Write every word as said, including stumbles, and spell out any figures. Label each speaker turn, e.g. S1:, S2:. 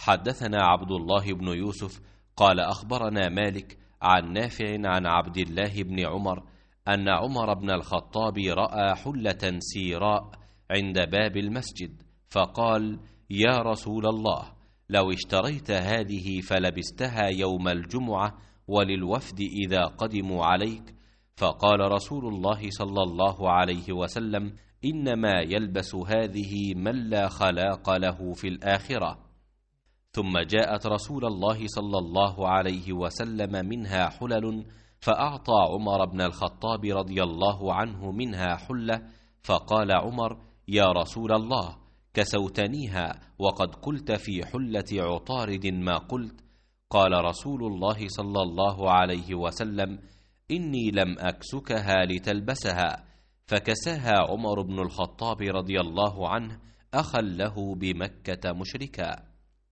S1: حدثنا عبد الله بن يوسف قال أخبرنا مالك عن نافع عن عبد الله بن عمر أن عمر بن الخطاب رأى حلة سيراء عند باب المسجد فقال: يا رسول الله، لو اشتريت هذه فلبستها يوم الجمعة وللوفد إذا قدموا عليك. فقال رسول الله صلى الله عليه وسلم: إنما يلبس هذه من لا خلاق له في الآخرة. ثم جاءت رسول الله صلى الله عليه وسلم منها حلل، فأعطى عمر بن الخطاب رضي الله عنه منها حلة، فقال عمر: يا رسول الله، كسوتنيها وقد قلت في حلة عطارد ما قلت. قال رسول الله صلى الله عليه وسلم: إني لم أكسكها لتلبسها. فكساها عمر بن الخطاب رضي الله عنه أخا له بمكة مشركا.